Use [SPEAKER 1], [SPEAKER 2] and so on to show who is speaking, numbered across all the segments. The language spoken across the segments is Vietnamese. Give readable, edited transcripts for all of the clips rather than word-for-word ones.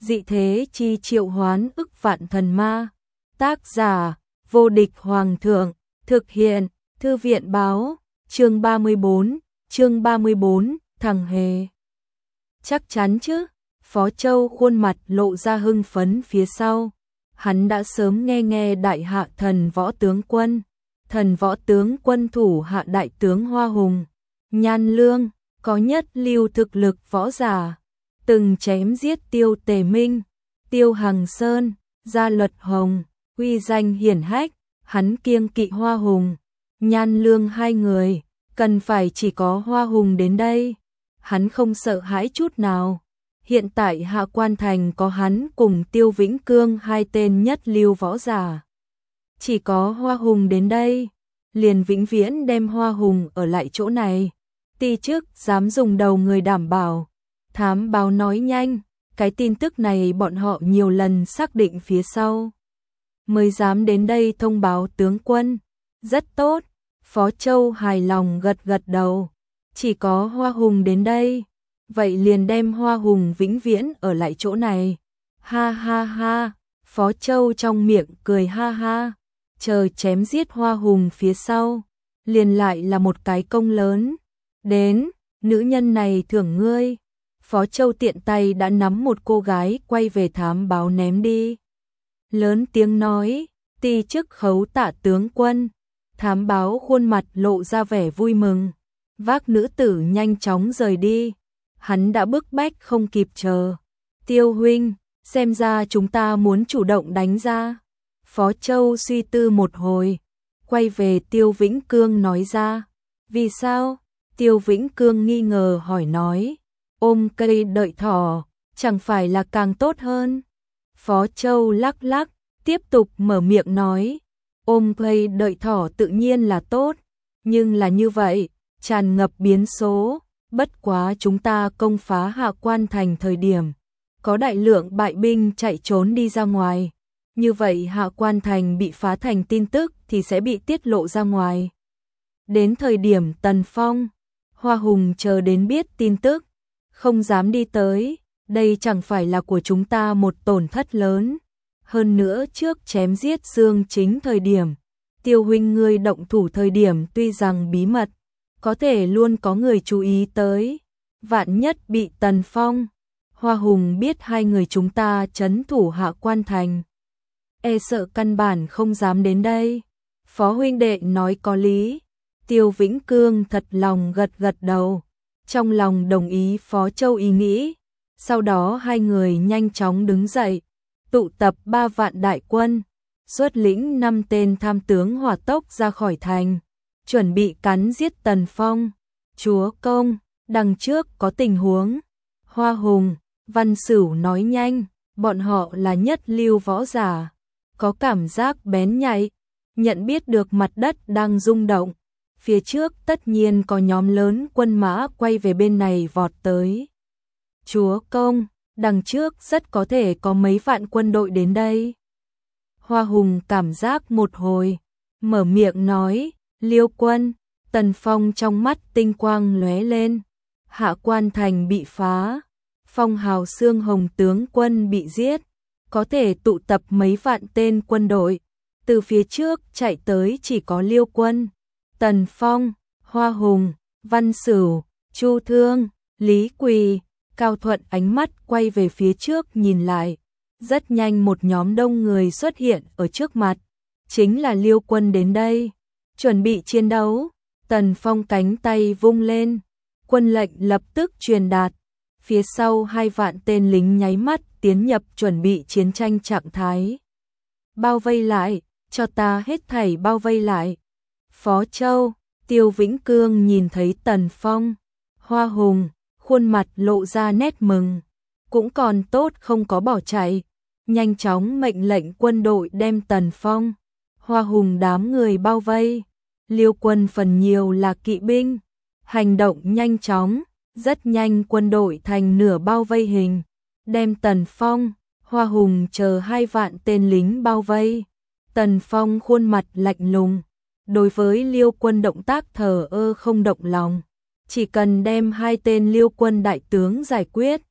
[SPEAKER 1] dị thế chi triệu hoán ức vạn thần ma. Tác giả, vô địch hoàng thượng, thực hiện, thư viện báo, chương 34, thằng hề. Chắc chắn chứ, Phó Châu khuôn mặt lộ ra hưng phấn phía sau. Hắn đã sớm nghe đại hạ thần võ tướng quân thủ hạ đại tướng Hoa Hùng, Nhan Lương, có nhất lưu thực lực võ giả, từng chém giết Tiêu Tề Minh, Tiêu Hằng Sơn, Gia Luật Hồng, uy danh hiển hách. Hắn kiêng kỵ Hoa Hùng, Nhan Lương hai người, cần phải chỉ có Hoa Hùng đến đây, hắn không sợ hãi chút nào. Hiện tại Hạ Quan Thành có hắn cùng Tiêu Vĩnh Cương hai tên nhất lưu võ giả. Chỉ có Hoa Hùng đến đây, liền vĩnh viễn đem Hoa Hùng ở lại chỗ này. Ti chức dám dùng đầu người đảm bảo. Thám báo nói nhanh, cái tin tức này bọn họ nhiều lần xác định phía sau mới dám đến đây thông báo tướng quân. Rất tốt, Phó Châu hài lòng gật đầu. Chỉ có Hoa Hùng đến đây, vậy liền đem Hoa Hùng vĩnh viễn ở lại chỗ này. Ha ha ha, Phó Châu trong miệng cười ha ha, chờ chém giết Hoa Hùng phía sau, liền lại là một cái công lớn. Đến, nữ nhân này thưởng ngươi. Phó Châu tiện tay đã nắm một cô gái quay về thám báo ném đi. Lớn tiếng nói, ti chức khấu tạ tướng quân. Thám báo khuôn mặt lộ ra vẻ vui mừng, vác nữ tử nhanh chóng rời đi. Hắn đã bức bách không kịp chờ. Tiêu huynh, xem ra chúng ta muốn chủ động đánh ra. Phó Châu suy tư một hồi, quay về Tiêu Vĩnh Cương nói ra. Vì sao? Tiêu Vĩnh Cương nghi ngờ hỏi nói. Ôm cây đợi thỏ, chẳng phải là càng tốt hơn? Phó Châu lắc lắc, tiếp tục mở miệng nói. Ôm cây đợi thỏ tự nhiên là tốt, nhưng là như vậy, tràn ngập biến số. Bất quá chúng ta công phá Hạ Quan Thành thời điểm, có đại lượng bại binh chạy trốn đi ra ngoài. Như vậy Hạ Quan Thành bị phá thành tin tức thì sẽ bị tiết lộ ra ngoài. Đến thời điểm Tần Phong, Hoa Hùng chờ đến biết tin tức, không dám đi tới, đây chẳng phải là của chúng ta một tổn thất lớn. Hơn nữa trước chém giết Dương Chính thời điểm, Tiêu huynh ngươi động thủ thời điểm tuy rằng bí mật, có thể luôn có người chú ý tới. Vạn nhất bị Tần Phong, Hoa Hùng biết hai người chúng ta trấn thủ Hạ Quan Thành, e sợ căn bản không dám đến đây. Phó huynh đệ nói có lý. Tiêu Vĩnh Cương thật lòng gật đầu, trong lòng đồng ý Phó Châu ý nghĩ. Sau đó hai người nhanh chóng đứng dậy, tụ tập 3 vạn đại quân, xuất lĩnh 5 tên tham tướng hỏa tốc ra khỏi thành, chuẩn bị cắn giết Tần Phong. Chúa công, đằng trước có tình huống. Hoa Hùng, Văn Sửu nói nhanh, bọn họ là nhất lưu võ giả, có cảm giác bén nhạy, nhận biết được mặt đất đang rung động. Phía trước tất nhiên có nhóm lớn quân mã quay về bên này vọt tới. Chúa công, đằng trước rất có thể có mấy vạn quân đội đến đây. Hoa Hùng cảm giác một hồi, mở miệng nói, Liêu quân. Tần Phong trong mắt tinh quang lóe lên. Hạ Quan Thành bị phá, phong hào xương hồng tướng quân bị giết, có thể tụ tập mấy vạn tên quân đội. Từ phía trước chạy tới chỉ có Liêu quân, Tần Phong, Hoa Hùng, Văn Sửu, Chu Thương, Lý Quỳ. Cao Thuận ánh mắt quay về phía trước nhìn lại, rất nhanh một nhóm đông người xuất hiện ở trước mặt, chính là Liêu quân đến đây, chuẩn bị chiến đấu. Tần Phong cánh tay vung lên, quân lệnh lập tức truyền đạt, phía sau 2 vạn tên lính nháy mắt tiến nhập chuẩn bị chiến tranh trạng thái. Bao vây lại, cho ta hết thảy bao vây lại. Phó Châu, Tiêu Vĩnh Cương nhìn thấy Tần Phong, Hoa Hùng, khuôn mặt lộ ra nét mừng, cũng còn tốt không có bỏ chạy, nhanh chóng mệnh lệnh quân đội đem Tần Phong, Hoa Hùng đám người bao vây. Liêu quân phần nhiều là kỵ binh, hành động nhanh chóng, rất nhanh quân đội thành nửa bao vây hình, đem Tần Phong, Hoa Hùng chờ 2 vạn tên lính bao vây. Tần Phong khuôn mặt lạnh lùng, đối với Liêu quân động tác thờ ơ không động lòng, chỉ cần đem 2 tên Liêu quân đại tướng giải quyết,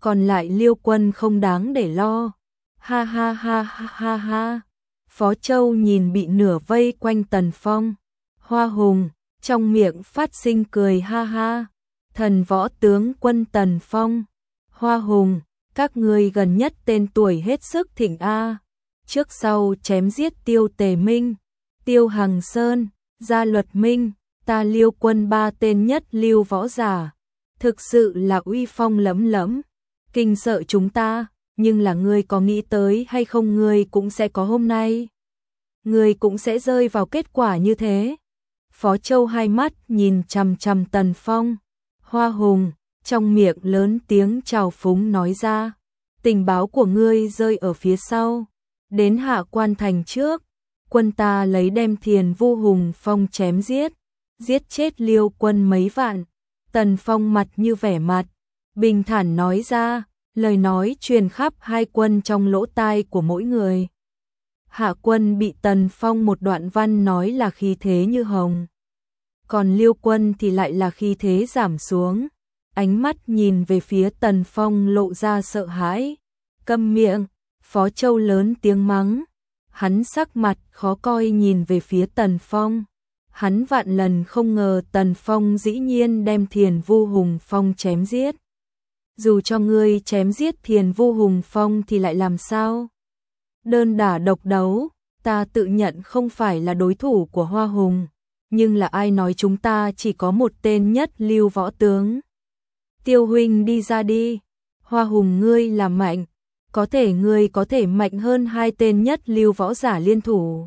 [SPEAKER 1] còn lại Liêu Quân không đáng để lo. Ha ha ha ha ha ha. Phó Châu nhìn bị nửa vây quanh Tần Phong, Hoa Hùng, trong miệng phát sinh cười ha ha. Thần võ tướng quân Tần Phong, Hoa Hùng, các ngươi gần nhất tên tuổi hết sức thịnh a. Trước sau chém giết Tiêu Tề Minh, Tiêu Hằng Sơn, Gia Luật Minh, ta Liêu Quân 3 tên nhất lưu võ giả, thực sự là uy phong lẫm lẫm, kinh sợ chúng ta, nhưng là ngươi có nghĩ tới hay không, ngươi cũng sẽ có hôm nay. Ngươi cũng sẽ rơi vào kết quả như thế. Phó Châu hai mắt nhìn chằm chằm Tần Phong, Hoa Hùng, trong miệng lớn tiếng trào phúng nói ra, tình báo của ngươi rơi ở phía sau, đến Hạ Quan thành trước, quân ta lấy đem Thiền Vu Hùng Phong chém giết chết Liêu Quân mấy vạn. Tần Phong mặt như vẻ mặt, bình thản nói ra, lời nói truyền khắp hai quân trong lỗ tai của mỗi người. Hạ Quân bị Tần Phong một đoạn văn nói là khí thế như hồng, còn Liêu Quân thì lại là khí thế giảm xuống. Ánh mắt nhìn về phía Tần Phong lộ ra sợ hãi. Câm miệng, Phó Châu lớn tiếng mắng. Hắn sắc mặt khó coi nhìn về phía Tần Phong. Hắn vạn lần không ngờ Tần Phong dĩ nhiên đem Thiền Vu Hùng Phong chém giết. Dù cho ngươi chém giết Thiền Vu Hùng Phong thì lại làm sao? Đơn đả độc đấu, ta tự nhận không phải là đối thủ của Hoa Hùng, nhưng là ai nói chúng ta chỉ có một tên nhất lưu võ tướng. Tiêu huynh đi ra đi, Hoa Hùng ngươi là mạnh, ngươi có thể mạnh hơn hai tên nhất lưu võ giả liên thủ.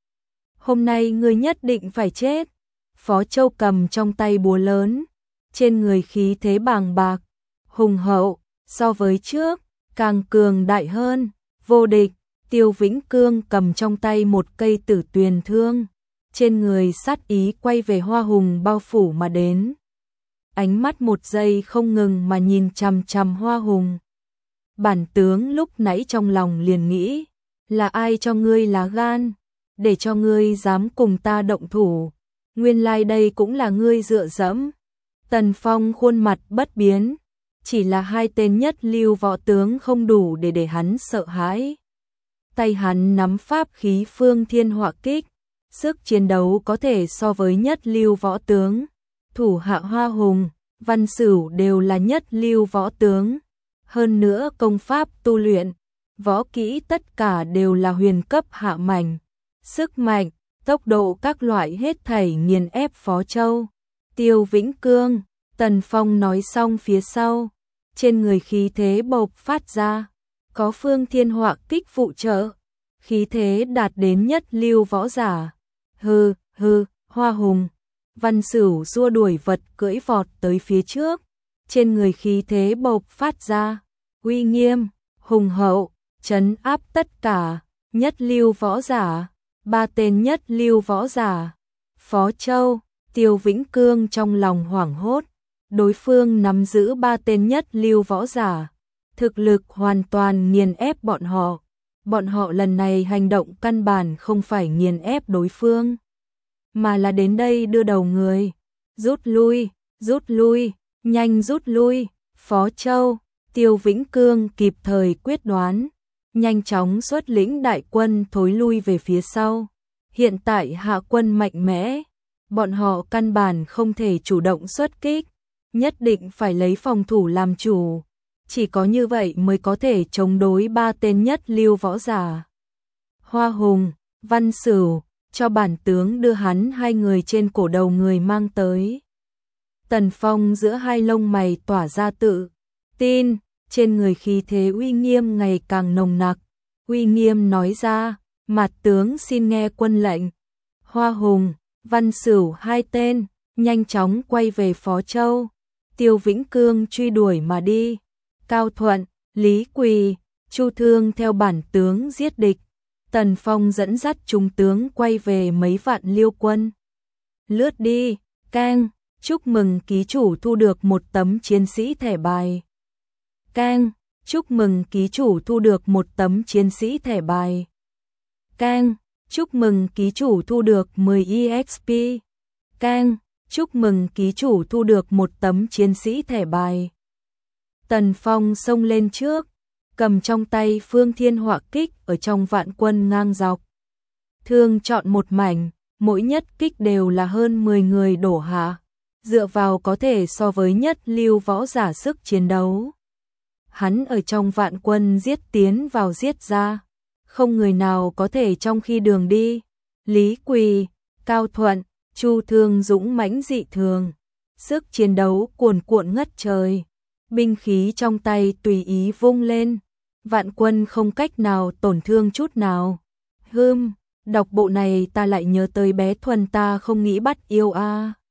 [SPEAKER 1] Hôm nay ngươi nhất định phải chết. Phó Châu cầm trong tay búa lớn, trên người khí thế bàng bạc, hùng hậu, so với trước, càng cường đại hơn, vô địch. Tiêu Vĩnh Cương cầm trong tay một cây Tử Tuyền thương, trên người sát ý quay về Hoa Hùng bao phủ mà đến. Ánh mắt một giây không ngừng mà nhìn chằm chằm Hoa Hùng. Bản tướng lúc nãy trong lòng liền nghĩ, là ai cho ngươi lá gan, để cho ngươi dám cùng ta động thủ, nguyên lai đây cũng là ngươi dựa dẫm. Tần Phong khuôn mặt bất biến, chỉ là hai tên nhất lưu võ tướng không đủ để hắn sợ hãi. Tay hắn nắm pháp khí Phương Thiên Họa Kích, sức chiến đấu có thể so với nhất lưu võ tướng. Thủ hạ Hoa Hùng, Văn Sửu đều là nhất lưu võ tướng. Hơn nữa công pháp tu luyện, võ kỹ tất cả đều là huyền cấp hạ mảnh. Sức mạnh, tốc độ các loại hết thảy nghiền ép Phó Châu. Tiêu Vĩnh Cương, Tần Phong nói xong phía sau, trên người khí thế bộc phát ra, có Phương Thiên Họa Kích phụ trợ, khí thế đạt đến nhất lưu võ giả. Hừ, Hoa Hùng, Văn Sửu xua đuổi vật cưỡi vọt tới phía trước, trên người khí thế bộc phát ra, uy nghiêm, hùng hậu, trấn áp tất cả, nhất lưu võ giả, ba tên nhất lưu võ giả. Phó Châu, Tiêu Vĩnh Cương trong lòng hoảng hốt, đối phương nắm giữ ba tên nhất lưu võ giả, thực lực hoàn toàn nghiền ép bọn họ. Bọn họ lần này hành động căn bản không phải nghiền ép đối phương, mà là đến đây đưa đầu người. Rút lui, nhanh rút lui. Phó Châu, Tiêu Vĩnh Cương kịp thời quyết đoán, nhanh chóng xuất lĩnh đại quân thối lui về phía sau. Hiện tại hạ quân mạnh mẽ, bọn họ căn bản không thể chủ động xuất kích, nhất định phải lấy phòng thủ làm chủ. Chỉ có như vậy mới có thể chống đối ba tên nhất lưu võ giả. Hoa Hùng, Văn Sửu, cho bản tướng đưa hắn hai người trên cổ đầu người mang tới. Tần Phong giữa hai lông mày tỏa ra tự tin, trên người khí thế uy nghiêm ngày càng nồng nặc. Uy nghiêm nói ra, mặt tướng xin nghe quân lệnh. Hoa Hùng, Văn Sửu hai tên, nhanh chóng quay về Phó Châu. Tiêu Vĩnh Cương truy đuổi mà đi. Cao Thuận, Lý Quỳ, Chu Thương theo bản tướng giết địch. Tần Phong dẫn dắt chúng tướng quay về mấy vạn Liêu quân. Lướt đi, keng, chúc mừng ký chủ thu được một tấm chiến sĩ thẻ bài. Keng, chúc mừng ký chủ thu được một tấm chiến sĩ thẻ bài. Keng, chúc mừng ký chủ thu được 10 EXP. Keng, chúc mừng ký chủ thu được một tấm chiến sĩ thẻ bài. Tần Phong xông lên trước, cầm trong tay Phương Thiên Họa kích ở trong vạn quân ngang dọc. Thương chọn một mảnh, mỗi nhất kích đều là hơn 10 người đổ hạ, dựa vào có thể so với nhất lưu võ giả sức chiến đấu. Hắn ở trong vạn quân giết tiến vào giết ra, không người nào có thể trong khi đường đi. Lý Quỳ, Cao Thuận, Chu Thương dũng mãnh dị thường, sức chiến đấu cuồn cuộn ngất trời, binh khí trong tay tùy ý vung lên, vạn quân không cách nào tổn thương chút nào. Đọc bộ này ta lại nhớ tới bé Thuần ta không nghĩ bắt yêu a.